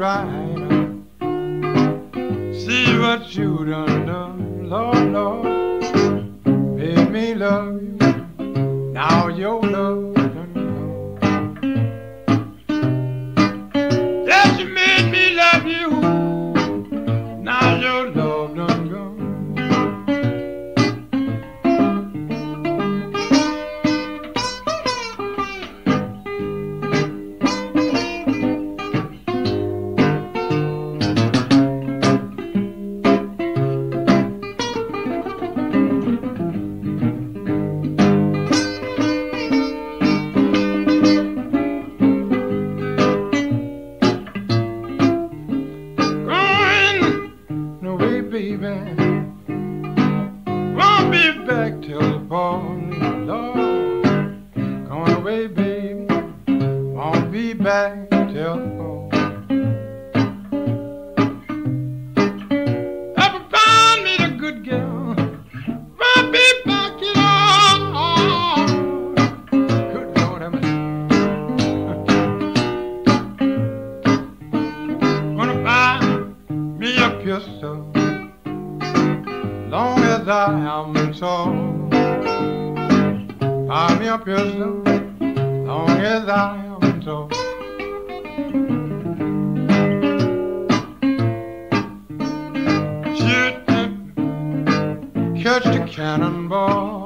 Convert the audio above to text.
right. See what you done done, Lord, Lord, made me love you. Now your love done gone. Yes, you made me love you. Now your love done gone. Baby, won't be back till the morning, Lord. Going away, baby, won't be back till the morning. Ever find me the good girl, won't be back at all. Good Lord, I'm gonna buy me a pistol. Long as I am tall, buy me a pistol. Long as I am tall, shoot and catch the cannonball.